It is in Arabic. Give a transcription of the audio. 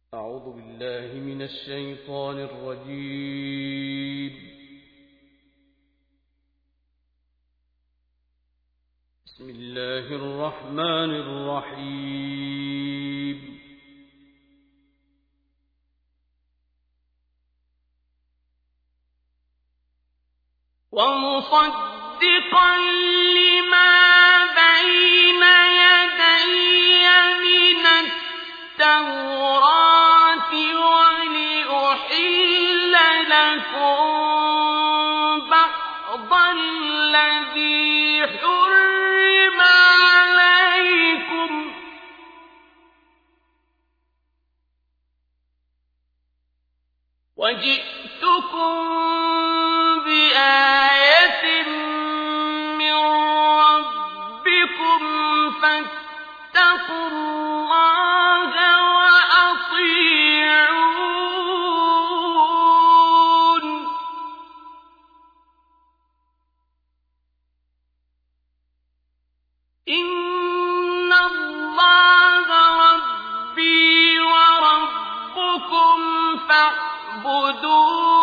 أعوذ بالله من الشيطان الرجيم. بسم الله الرحمن الرحيم. ومصدقا لما بين يدي من التوراة ولأحل لكم بعض الذي حرم عليكم وجئتكم بآية من ربكم فاتقوا الله وأطيعون. إن الله ربي وربكم فاعبدوه